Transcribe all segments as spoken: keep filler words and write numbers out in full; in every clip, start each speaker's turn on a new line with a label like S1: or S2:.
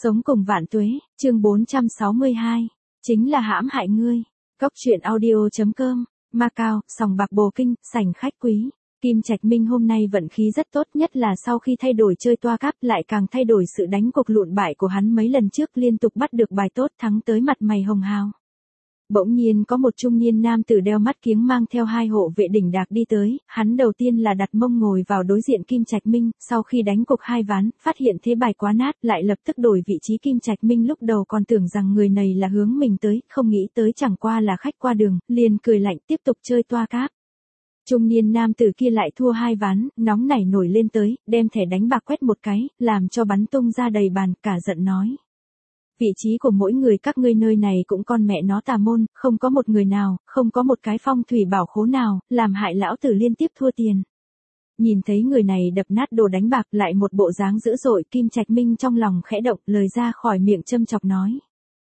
S1: Sống cùng vạn tuế, chương bốn trăm sáu mươi hai, chính là hãm hại ngươi. Cốc truyện audio.com, Macau, sòng bạc Bồ Kinh, sảnh khách quý. Kim Trạch Minh hôm nay vận khí rất tốt, nhất là sau khi thay đổi chơi toa cáp lại càng thay đổi sự đánh cuộc lụn bại của hắn mấy lần trước, liên tục bắt được bài tốt thắng tới mặt mày hồng hào. Bỗng nhiên có một trung niên nam tử đeo mắt kiếng mang theo hai hộ vệ đỉnh đạc đi tới, hắn đầu tiên là đặt mông ngồi vào đối diện Kim Trạch Minh, sau khi đánh cuộc hai ván, phát hiện thế bài quá nát, lại lập tức đổi vị trí. Kim Trạch Minh lúc đầu còn tưởng rằng người này là hướng mình tới, không nghĩ tới chẳng qua là khách qua đường, liền cười lạnh tiếp tục chơi toa cáp. Trung niên nam tử kia lại thua hai ván, nóng nảy nổi lên tới, đem thẻ đánh bạc quét một cái, làm cho bắn tung ra đầy bàn, cả giận nói. Vị trí của mỗi người các ngươi nơi này cũng con mẹ nó tà môn, không có một người nào, không có một cái phong thủy bảo khố nào, làm hại lão tử liên tiếp thua tiền. Nhìn thấy người này đập nát đồ đánh bạc lại một bộ dáng dữ dội, Kim Trạch Minh trong lòng khẽ động, lời ra khỏi miệng châm chọc nói.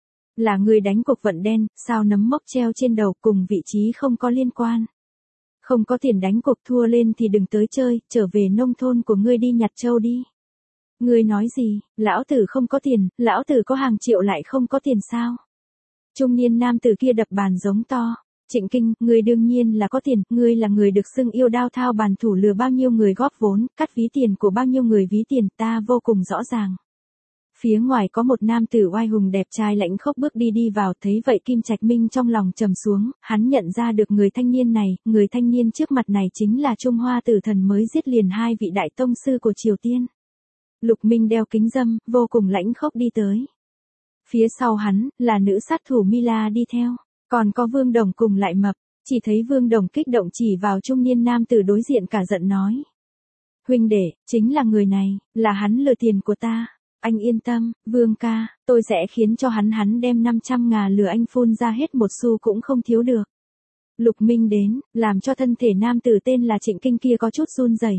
S1: Là người đánh cuộc vận đen, sao nấm mốc treo trên đầu, cùng vị trí không có liên quan. Không có tiền đánh cuộc thua lên thì đừng tới chơi, trở về nông thôn của ngươi đi nhặt trâu đi. Ngươi nói gì, lão tử không có tiền, lão tử có hàng triệu lại không có tiền sao? Trung niên nam tử kia đập bàn giống to. Trịnh Kinh, ngươi đương nhiên là có tiền, ngươi là người được xưng yêu đao thao bàn thủ, lừa bao nhiêu người góp vốn, cắt ví tiền của bao nhiêu người ví tiền, ta vô cùng rõ ràng. Phía ngoài có một nam tử oai hùng đẹp trai lãnh khốc bước đi đi vào, thấy vậy Kim Trạch Minh trong lòng trầm xuống, hắn nhận ra được người thanh niên này, người thanh niên trước mặt này chính là Trung Hoa Tử Thần mới giết liền hai vị đại tông sư của Triều Tiên. Lục Minh đeo kính râm, vô cùng lãnh khốc đi tới. Phía sau hắn, là nữ sát thủ Mila đi theo, còn có Vương Đồng cùng Lại Mập, chỉ thấy Vương Đồng kích động chỉ vào trung niên nam tử đối diện cả giận nói. Huynh đệ, chính là người này, là hắn lừa tiền của ta, anh yên tâm, Vương ca, tôi sẽ khiến cho hắn hắn đem năm trăm ngà lừa anh phun ra hết một xu cũng không thiếu được. Lục Minh đến, làm cho thân thể nam tử tên là Trịnh Kinh kia có chút run rẩy.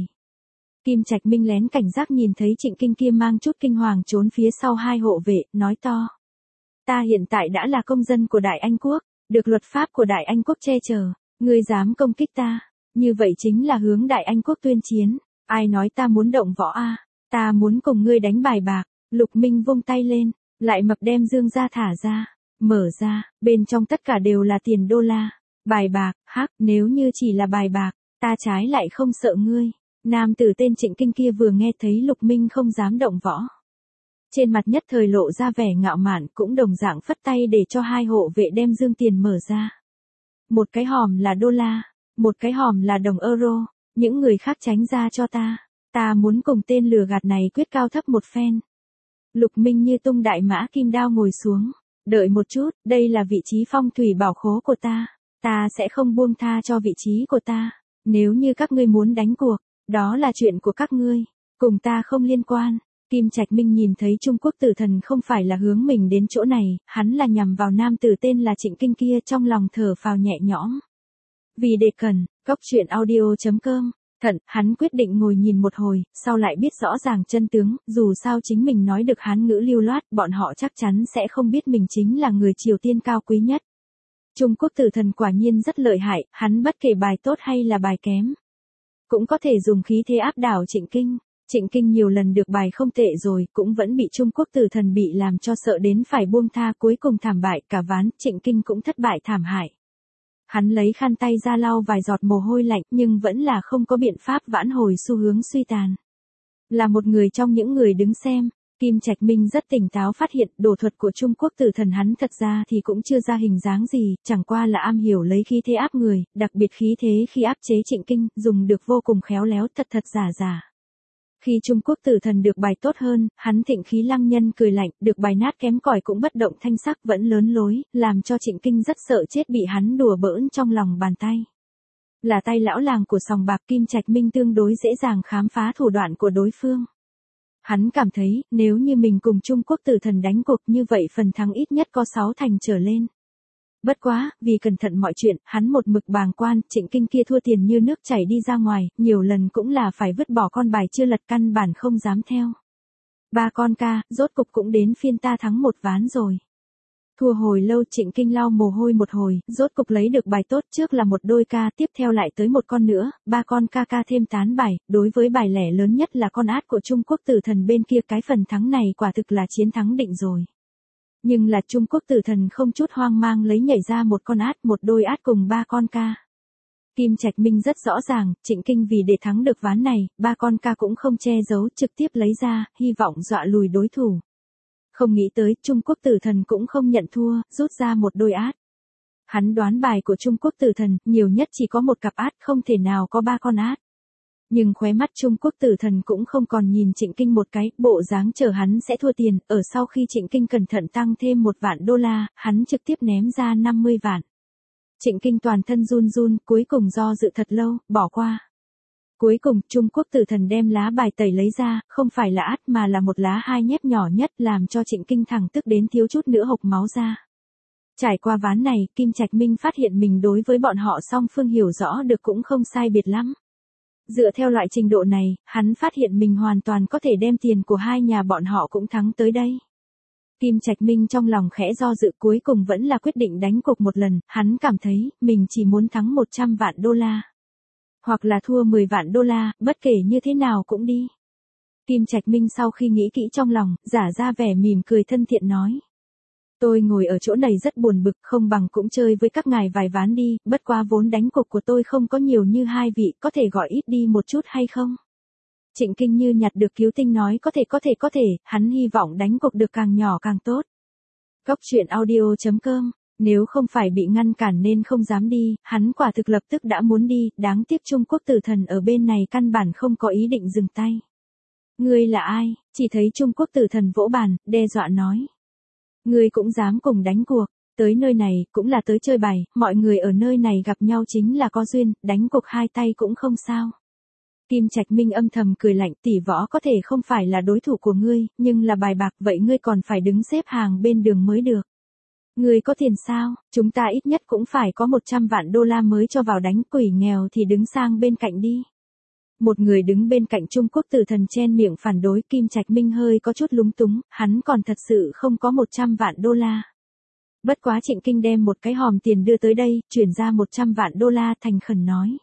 S1: Kim Trạch Minh lén cảnh giác nhìn thấy Trịnh Kinh kia mang chút kinh hoàng trốn phía sau hai hộ vệ, nói to. Ta hiện tại đã là công dân của Đại Anh Quốc, được luật pháp của Đại Anh Quốc che chở, ngươi dám công kích ta, như vậy chính là hướng Đại Anh Quốc tuyên chiến, ai nói ta muốn động võ a, ta muốn cùng ngươi đánh bài bạc. Lục Minh vung tay lên, Lại Mập đem dương ra thả ra, mở ra, bên trong tất cả đều là tiền đô la, bài bạc, hắc, nếu như chỉ là bài bạc, ta trái lại không sợ ngươi. Nam tử tên Trịnh Kinh kia vừa nghe thấy Lục Minh không dám động võ. Trên mặt nhất thời lộ ra vẻ ngạo mạn, cũng đồng dạng phất tay để cho hai hộ vệ đem dương tiền mở ra. Một cái hòm là đô la, một cái hòm là đồng euro, những người khác tránh ra cho ta, ta muốn cùng tên lừa gạt này quyết cao thấp một phen. Lục Minh như tung đại mã kim đao ngồi xuống, đợi một chút, đây là vị trí phong thủy bảo khố của ta, ta sẽ không buông tha cho vị trí của ta, nếu như các ngươi muốn đánh cuộc. Đó là chuyện của các ngươi, cùng ta không liên quan. Kim Trạch Minh nhìn thấy Trung Quốc Tử Thần không phải là hướng mình đến chỗ này, hắn là nhằm vào nam tử tên là Trịnh Kinh kia, trong lòng thở phào nhẹ nhõm. Vì để cần, cốc truyện audio.com, thận, hắn quyết định ngồi nhìn một hồi, sau lại biết rõ ràng chân tướng, dù sao chính mình nói được Hán ngữ lưu loát, bọn họ chắc chắn sẽ không biết mình chính là người Triều Tiên cao quý nhất. Trung Quốc Tử Thần quả nhiên rất lợi hại, hắn bất kể bài tốt hay là bài kém. Cũng có thể dùng khí thế áp đảo Trịnh Kinh. Trịnh Kinh nhiều lần được bài không tệ rồi, cũng vẫn bị Trung Quốc Tử Thần bị làm cho sợ đến phải buông tha, cuối cùng thảm bại cả ván, Trịnh Kinh cũng thất bại thảm hại. Hắn lấy khăn tay ra lau vài giọt mồ hôi lạnh, nhưng vẫn là không có biện pháp vãn hồi xu hướng suy tàn. Là một người trong những người đứng xem, Kim Trạch Minh rất tỉnh táo phát hiện đồ thuật của Trung Quốc Tử Thần hắn thật ra thì cũng chưa ra hình dáng gì, chẳng qua là am hiểu lấy khí thế áp người, đặc biệt khí thế khi áp chế Trịnh Kinh, dùng được vô cùng khéo léo, thật thật giả giả. Khi Trung Quốc Tử Thần được bài tốt hơn, hắn thịnh khí lăng nhân cười lạnh, được bài nát kém cỏi cũng bất động thanh sắc vẫn lớn lối, làm cho Trịnh Kinh rất sợ chết bị hắn đùa bỡn trong lòng bàn tay. Là tay lão làng của sòng bạc, Kim Trạch Minh tương đối dễ dàng khám phá thủ đoạn của đối phương. Hắn cảm thấy, nếu như mình cùng Trung Quốc Tử Thần đánh cuộc như vậy phần thắng ít nhất có sáu thành trở lên. Bất quá, vì cẩn thận mọi chuyện, hắn một mực bàng quan, Trịnh Kinh kia thua tiền như nước chảy đi ra ngoài, nhiều lần cũng là phải vứt bỏ con bài chưa lật, căn bản không dám theo. Ba con ca, rốt cục cũng đến phiên ta thắng một ván rồi. Thua hồi lâu Trịnh Kinh lau mồ hôi một hồi, rốt cục lấy được bài tốt, trước là một đôi ca, tiếp theo lại tới một con nữa, ba con ca ca thêm tán bài, đối với bài lẻ lớn nhất là con át của Trung Quốc Tử Thần bên kia, cái phần thắng này quả thực là chiến thắng định rồi. Nhưng là Trung Quốc Tử Thần không chút hoang mang lấy nhảy ra một con át, một đôi át cùng ba con ca. Kim Trạch Minh rất rõ ràng, Trịnh Kinh vì để thắng được ván này, ba con ca cũng không che giấu, trực tiếp lấy ra, hy vọng dọa lùi đối thủ. Không nghĩ tới, Trung Quốc Tử Thần cũng không nhận thua, rút ra một đôi át. Hắn đoán bài của Trung Quốc Tử Thần, nhiều nhất chỉ có một cặp át, không thể nào có ba con át. Nhưng khóe mắt Trung Quốc Tử Thần cũng không còn nhìn Trịnh Kinh một cái, bộ dáng chờ hắn sẽ thua tiền, ở sau khi Trịnh Kinh cẩn thận tăng thêm một vạn đô la, hắn trực tiếp ném ra năm mươi vạn. Trịnh Kinh toàn thân run run, cuối cùng do dự thật lâu, bỏ qua. Cuối cùng, Trung Quốc Tử Thần đem lá bài tẩy lấy ra, không phải là át mà là một lá hai nhép nhỏ nhất, làm cho Trịnh Kinh thẳng tức đến thiếu chút nữa hộc máu ra. Trải qua ván này, Kim Trạch Minh phát hiện mình đối với bọn họ song phương hiểu rõ được cũng không sai biệt lắm. Dựa theo loại trình độ này, hắn phát hiện mình hoàn toàn có thể đem tiền của hai nhà bọn họ cũng thắng tới đây. Kim Trạch Minh trong lòng khẽ do dự, cuối cùng vẫn là quyết định đánh cuộc một lần, hắn cảm thấy, mình chỉ muốn thắng một trăm vạn đô la. Hoặc là thua mười vạn đô la, bất kể như thế nào cũng đi. Kim Trạch Minh sau khi nghĩ kỹ trong lòng, giả ra vẻ mỉm cười thân thiện nói. Tôi ngồi ở chỗ này rất buồn bực, không bằng cũng chơi với các ngài vài ván đi, bất quá vốn đánh cuộc của tôi không có nhiều như hai vị, có thể gọi ít đi một chút hay không? Trịnh Kinh như nhặt được cứu tinh nói có thể có thể có thể, hắn hy vọng đánh cuộc được càng nhỏ càng tốt. Cốc truyện audio chấm com, nếu không phải bị ngăn cản nên không dám đi, hắn quả thực lập tức đã muốn đi, đáng tiếc Trung Quốc Tử Thần ở bên này căn bản không có ý định dừng tay. Ngươi là ai? Chỉ thấy Trung Quốc Tử Thần vỗ bàn, đe dọa nói. Ngươi cũng dám cùng đánh cuộc, tới nơi này cũng là tới chơi bài, mọi người ở nơi này gặp nhau chính là có duyên, đánh cuộc hai tay cũng không sao. Kim Trạch Minh âm thầm cười lạnh, tỷ võ có thể không phải là đối thủ của ngươi, nhưng là bài bạc vậy ngươi còn phải đứng xếp hàng bên đường mới được. Ngươi có tiền sao, chúng ta ít nhất cũng phải có một trăm vạn đô la mới cho vào đánh, quỷ nghèo thì đứng sang bên cạnh đi. Một người đứng bên cạnh Trung Quốc Tử Thần chen miệng phản đối, Kim Trạch Minh hơi có chút lúng túng, hắn còn thật sự không có một trăm vạn đô la. Bất quá Trịnh Kinh đem một cái hòm tiền đưa tới đây, chuyển ra một trăm vạn đô la thành khẩn nói.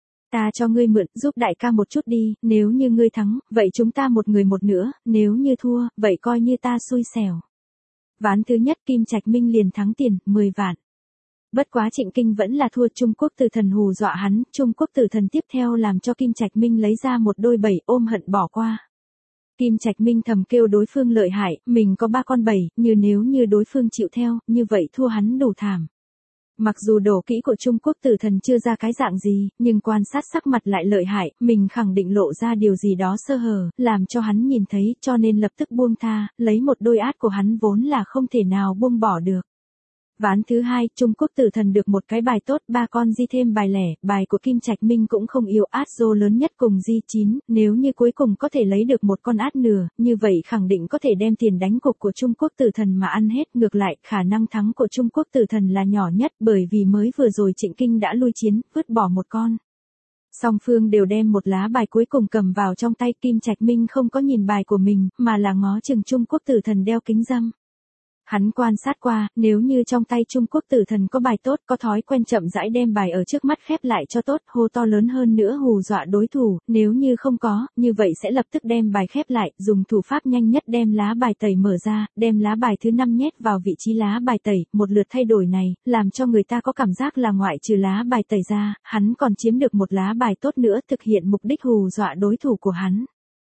S1: Ta cho ngươi mượn, giúp đại ca một chút đi, nếu như ngươi thắng, vậy chúng ta một người một nữa, nếu như thua, vậy coi như ta xui xẻo. Ván thứ nhất Kim Trạch Minh liền thắng tiền, mười vạn. Bất quá Trịnh Kinh vẫn là thua, Trung Quốc Tử Thần hù dọa hắn, Trung Quốc Tử Thần tiếp theo làm cho Kim Trạch Minh lấy ra một đôi bảy, ôm hận bỏ qua. Kim Trạch Minh thầm kêu đối phương lợi hại, mình có ba con bảy, như nếu như đối phương chịu theo, như vậy thua hắn đủ thảm. Mặc dù đổ kỹ của Trung Quốc Tử Thần chưa ra cái dạng gì, nhưng quan sát sắc mặt lại lợi hại, mình khẳng định lộ ra điều gì đó sơ hở, làm cho hắn nhìn thấy, cho nên lập tức buông tha, lấy một đôi át của hắn vốn là không thể nào buông bỏ được. Ván thứ hai, Trung Quốc Tử Thần được một cái bài tốt, ba con di thêm bài lẻ, bài của Kim Trạch Minh cũng không yếu, át rô lớn nhất cùng di chín, nếu như cuối cùng có thể lấy được một con át nửa, như vậy khẳng định có thể đem tiền đánh cục của Trung Quốc Tử Thần mà ăn hết, ngược lại, khả năng thắng của Trung Quốc Tử Thần là nhỏ nhất, bởi vì mới vừa rồi Trịnh Kinh đã lui chiến, vứt bỏ một con. Song phương đều đem một lá bài cuối cùng cầm vào trong tay, Kim Trạch Minh không có nhìn bài của mình, mà là ngó chừng Trung Quốc Tử Thần đeo kính râm. Hắn quan sát qua, nếu như trong tay Trung Quốc Tử Thần có bài tốt, có thói quen chậm rãi đem bài ở trước mắt khép lại cho tốt, hô to lớn hơn nữa hù dọa đối thủ, nếu như không có, như vậy sẽ lập tức đem bài khép lại, dùng thủ pháp nhanh nhất đem lá bài tẩy mở ra, đem lá bài thứ năm nhét vào vị trí lá bài tẩy, một lượt thay đổi này, làm cho người ta có cảm giác là ngoại trừ lá bài tẩy ra, hắn còn chiếm được một lá bài tốt nữa, thực hiện mục đích hù dọa đối thủ của hắn.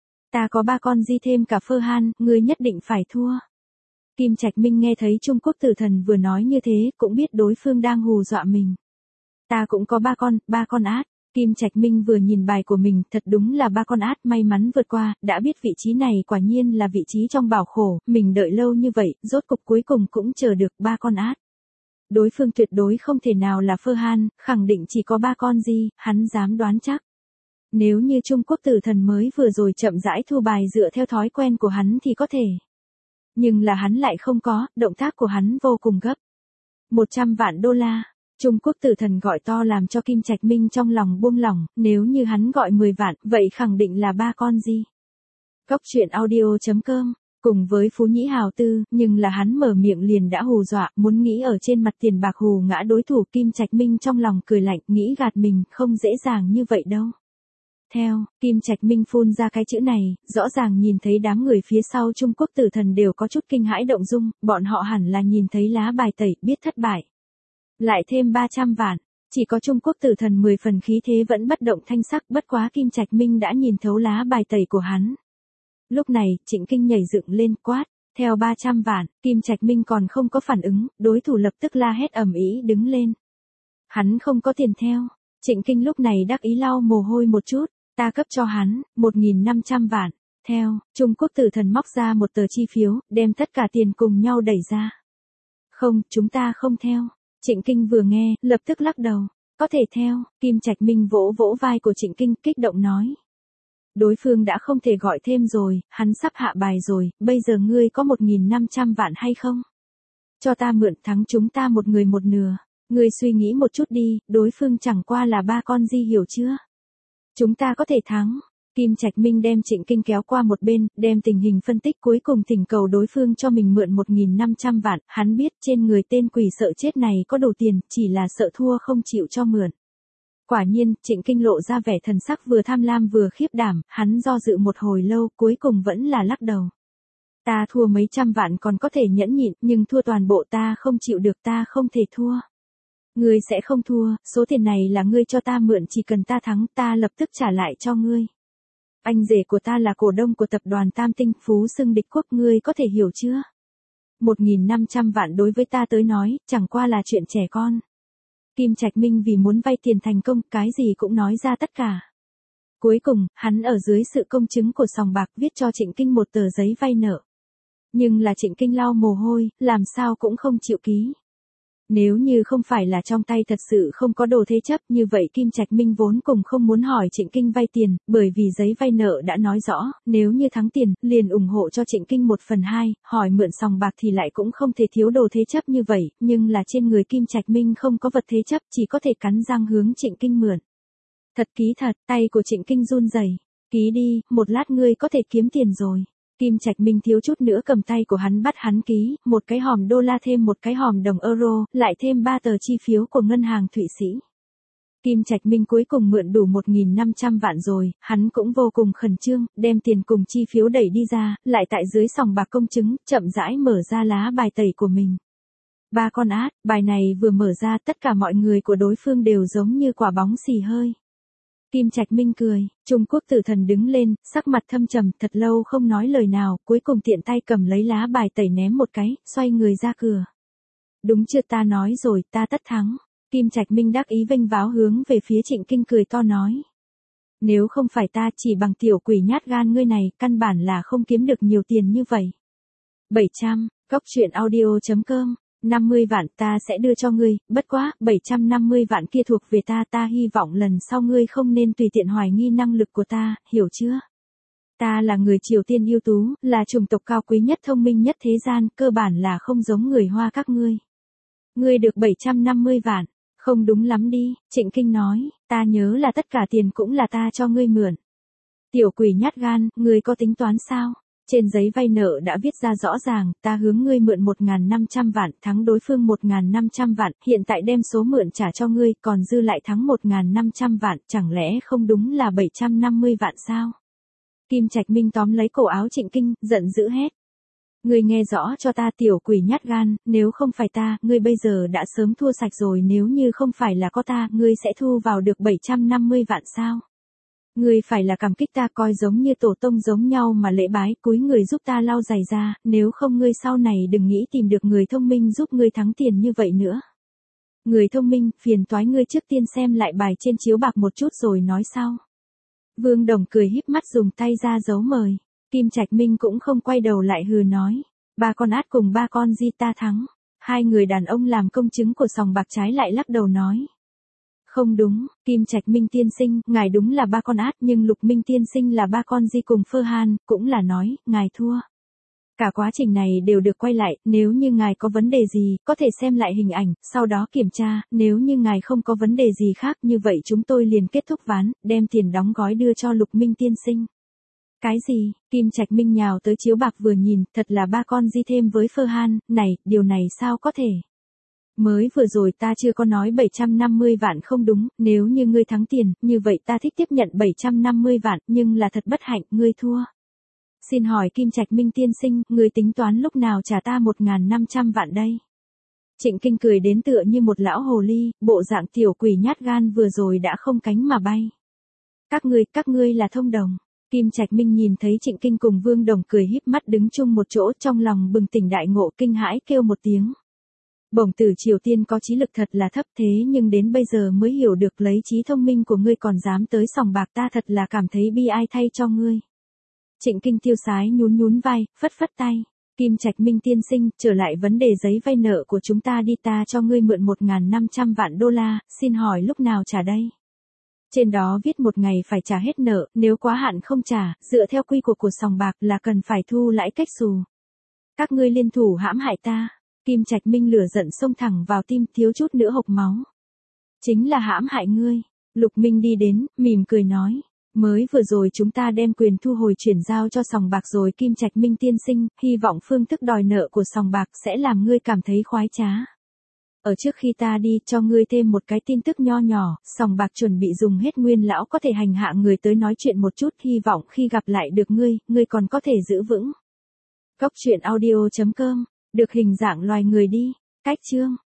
S1: Ta có ba con di thêm cả phơ han, ngươi nhất định phải thua. Kim Trạch Minh nghe thấy Trung Quốc Tử Thần vừa nói như thế, cũng biết đối phương đang hù dọa mình. Ta cũng có ba con, ba con át. Kim Trạch Minh vừa nhìn bài của mình, thật đúng là ba con át, may mắn vượt qua, đã biết vị trí này quả nhiên là vị trí trong bảo khổ, mình đợi lâu như vậy, rốt cục cuối cùng cũng chờ được ba con át. Đối phương tuyệt đối không thể nào là phơ han, khẳng định chỉ có ba con gì, hắn dám đoán chắc. Nếu như Trung Quốc Tử Thần mới vừa rồi chậm rãi thu bài dựa theo thói quen của hắn thì có thể. Nhưng là hắn lại không có, động tác của hắn vô cùng gấp. một trăm vạn đô la, Trung Quốc Tử Thần gọi to làm cho Kim Trạch Minh trong lòng buông lỏng, nếu như hắn gọi mười vạn, vậy khẳng định là ba con gì. Cốc truyện audio chấm com cùng với Phú Nhĩ hào tư, nhưng là hắn mở miệng liền đã hù dọa, muốn nghĩ ở trên mặt tiền bạc hù ngã đối thủ. Kim Trạch Minh trong lòng cười lạnh, nghĩ gạt mình, không dễ dàng như vậy đâu. Theo, Kim Trạch Minh phun ra cái chữ này, rõ ràng nhìn thấy đám người phía sau Trung Quốc tử thần đều có chút kinh hãi động dung, bọn họ hẳn là nhìn thấy lá bài tẩy, biết thất bại. Lại thêm ba trăm vạn, chỉ có Trung Quốc tử thần mười phần khí thế vẫn bất động thanh sắc, bất quá Kim Trạch Minh đã nhìn thấu lá bài tẩy của hắn. Lúc này, Trịnh Kinh nhảy dựng lên quát, theo ba trăm vạn, Kim Trạch Minh còn không có phản ứng, đối thủ lập tức la hét ầm ĩ đứng lên. Hắn không có tiền theo, Trịnh Kinh lúc này đắc ý lau mồ hôi một chút, ta cấp cho hắn, một nghìn năm trăm vạn, theo, Trung Quốc tử thần móc ra một tờ chi phiếu, đem tất cả tiền cùng nhau đẩy ra. Không, chúng ta không theo, Trịnh Kinh vừa nghe, lập tức lắc đầu, có thể theo, Kim Trạch Minh vỗ vỗ vai của Trịnh Kinh, kích động nói. Đối phương đã không thể gọi thêm rồi, hắn sắp hạ bài rồi, bây giờ ngươi có một nghìn năm trăm vạn hay không? Cho ta mượn, thắng chúng ta một người một nửa. Ngươi suy nghĩ một chút đi, đối phương chẳng qua là ba con di hiểu chưa? Chúng ta có thể thắng. Kim Trạch Minh đem Trịnh Kinh kéo qua một bên, đem tình hình phân tích cuối cùng thỉnh cầu đối phương cho mình mượn một nghìn năm trăm vạn, hắn biết trên người tên quỷ sợ chết này có đủ tiền, chỉ là sợ thua không chịu cho mượn. Quả nhiên, Trịnh Kinh lộ ra vẻ thần sắc vừa tham lam vừa khiếp đảm, hắn do dự một hồi lâu, cuối cùng vẫn là lắc đầu. Ta thua mấy trăm vạn còn có thể nhẫn nhịn, nhưng thua toàn bộ ta không chịu được, ta không thể thua. Ngươi sẽ không thua, số tiền này là ngươi cho ta mượn, chỉ cần ta thắng ta lập tức trả lại cho ngươi. Anh rể của ta là cổ đông của tập đoàn Tam Tinh, phú xưng địch quốc, ngươi có thể hiểu chưa? Một nghìn năm trăm vạn đối với ta tới nói, chẳng qua là chuyện trẻ con. Kim Trạch Minh vì muốn vay tiền thành công, cái gì cũng nói ra tất cả. Cuối cùng, hắn ở dưới sự công chứng của sòng bạc viết cho Trịnh Kinh một tờ giấy vay nợ. Nhưng là Trịnh Kinh lau mồ hôi, làm sao cũng không chịu ký. Nếu như không phải là trong tay thật sự không có đồ thế chấp, như vậy Kim Trạch Minh vốn cùng không muốn hỏi Trịnh Kinh vay tiền, bởi vì giấy vay nợ đã nói rõ, nếu như thắng tiền, liền ủng hộ cho Trịnh Kinh một phần hai, hỏi mượn sòng bạc thì lại cũng không thể thiếu đồ thế chấp như vậy, nhưng là trên người Kim Trạch Minh không có vật thế chấp, chỉ có thể cắn răng hướng Trịnh Kinh mượn. Thật ký thật, tay của Trịnh Kinh run rẩy, ký đi, một lát ngươi có thể kiếm tiền rồi. Kim Trạch Minh thiếu chút nữa cầm tay của hắn bắt hắn ký, một cái hòm đô la thêm một cái hòm đồng euro, lại thêm ba tờ chi phiếu của ngân hàng Thụy Sĩ. Kim Trạch Minh cuối cùng mượn đủ một nghìn năm trăm vạn rồi, hắn cũng vô cùng khẩn trương, đem tiền cùng chi phiếu đẩy đi ra, lại tại dưới sòng bạc công chứng, chậm rãi mở ra lá bài tẩy của mình. Ba con át, bài này vừa mở ra tất cả mọi người của đối phương đều giống như quả bóng xì hơi. Kim Trạch Minh cười, Trung Quốc tử thần đứng lên, sắc mặt thâm trầm, thật lâu không nói lời nào, cuối cùng tiện tay cầm lấy lá bài tẩy ném một cái, xoay người ra cửa. Đúng chưa, ta nói rồi, ta tất thắng. Kim Trạch Minh đắc ý vênh váo hướng về phía Trịnh Kinh cười to nói. Nếu không phải ta, chỉ bằng tiểu quỷ nhát gan ngươi này, căn bản là không kiếm được nhiều tiền như vậy. bảy trăm, góc truyện audio chấm com năm mươi vạn ta sẽ đưa cho ngươi, bất quá, bảy trăm năm mươi vạn kia thuộc về ta, ta hy vọng lần sau ngươi không nên tùy tiện hoài nghi năng lực của ta, hiểu chưa? Ta là người Triều Tiên ưu tú, là chủng tộc cao quý nhất thông minh nhất thế gian, cơ bản là không giống người Hoa các ngươi. Ngươi được bảy trăm năm mươi vạn, không đúng lắm đi, Trịnh Kinh nói, ta nhớ là tất cả tiền cũng là ta cho ngươi mượn. Tiểu quỷ nhát gan, ngươi có tính toán sao? Trên giấy vay nợ đã viết ra rõ ràng, ta hướng ngươi mượn một nghìn năm trăm vạn, thắng đối phương một nghìn năm trăm vạn, hiện tại đem số mượn trả cho ngươi, còn dư lại thắng một nghìn năm trăm vạn, chẳng lẽ không đúng là bảy trăm năm mươi vạn sao? Kim Trạch Minh tóm lấy cổ áo Trịnh Kinh, giận dữ hét. Ngươi nghe rõ cho ta, tiểu quỷ nhát gan, nếu không phải ta, ngươi bây giờ đã sớm thua sạch rồi, nếu như không phải là có ta, ngươi sẽ thu vào được bảy trăm năm mươi vạn sao? Ngươi phải là cảm kích ta, coi giống như tổ tông giống nhau mà lễ bái, cúi người giúp ta lau giày ra, nếu không ngươi sau này đừng nghĩ tìm được người thông minh giúp ngươi thắng tiền như vậy nữa. Người thông minh, phiền toái ngươi trước tiên xem lại bài trên chiếu bạc một chút rồi nói sau. Vương Đồng cười híp mắt dùng tay ra dấu mời. Kim Trạch Minh cũng không quay đầu lại hừ nói. Ba con át cùng ba con di ta thắng. Hai người đàn ông làm công chứng của sòng bạc trái lại lắc đầu nói. Không đúng, Kim Trạch Minh tiên sinh, ngài đúng là ba con át, nhưng Lục Minh tiên sinh là ba con di cùng Phơ Han, cũng là nói, ngài thua. Cả quá trình này đều được quay lại, nếu như ngài có vấn đề gì, có thể xem lại hình ảnh, sau đó kiểm tra, nếu như ngài không có vấn đề gì khác, như vậy chúng tôi liền kết thúc ván, đem tiền đóng gói đưa cho Lục Minh tiên sinh. Cái gì? Kim Trạch Minh nhào tới chiếu bạc vừa nhìn, thật là ba con di thêm với Phơ Han, này, điều này sao có thể? Mới vừa rồi ta chưa có nói bảy trăm năm mươi vạn không đúng, nếu như ngươi thắng tiền, như vậy ta thích tiếp nhận bảy trăm năm mươi vạn, nhưng là thật bất hạnh, ngươi thua. Xin hỏi Kim Trạch Minh tiên sinh, ngươi tính toán lúc nào trả ta một nghìn năm trăm vạn đây? Trịnh Kinh cười đến tựa như một lão hồ ly, bộ dạng tiểu quỷ nhát gan vừa rồi đã không cánh mà bay. Các ngươi, các ngươi là thông đồng. Kim Trạch Minh nhìn thấy Trịnh Kinh cùng Vương Đồng cười híp mắt đứng chung một chỗ, trong lòng bừng tỉnh đại ngộ, kinh hãi kêu một tiếng. Bổng tử Triều Tiên có trí lực thật là thấp, thế nhưng đến bây giờ mới hiểu được lấy trí thông minh của ngươi còn dám tới sòng bạc, ta thật là cảm thấy bi ai thay cho ngươi. Trịnh Kinh tiêu sái nhún nhún vai, phất phất tay. Kim Trạch Minh tiên sinh, trở lại vấn đề giấy vay nợ của chúng ta đi, ta cho ngươi mượn một nghìn năm trăm vạn đô la, xin hỏi lúc nào trả đây? Trên đó viết một ngày phải trả hết nợ, nếu quá hạn không trả, dựa theo quy củ của sòng bạc là cần phải thu lãi cách xù. Các ngươi liên thủ hãm hại ta. Kim Trạch Minh lửa giận xông thẳng vào tim, thiếu chút nữa hộc máu. Chính là hãm hại ngươi. Lục Minh đi đến, mỉm cười nói. Mới vừa rồi chúng ta đem quyền thu hồi chuyển giao cho sòng bạc rồi Kim Trạch Minh tiên sinh, hy vọng phương thức đòi nợ của sòng bạc sẽ làm ngươi cảm thấy khoái trá. Ở trước khi ta đi, cho ngươi thêm một cái tin tức nho nhỏ, sòng bạc chuẩn bị dùng hết nguyên lão có thể hành hạ người tới nói chuyện một chút, hy vọng khi gặp lại được ngươi, ngươi còn có thể giữ vững. Cốc truyện audio chấm com, được hình dạng loài người đi, cách chương.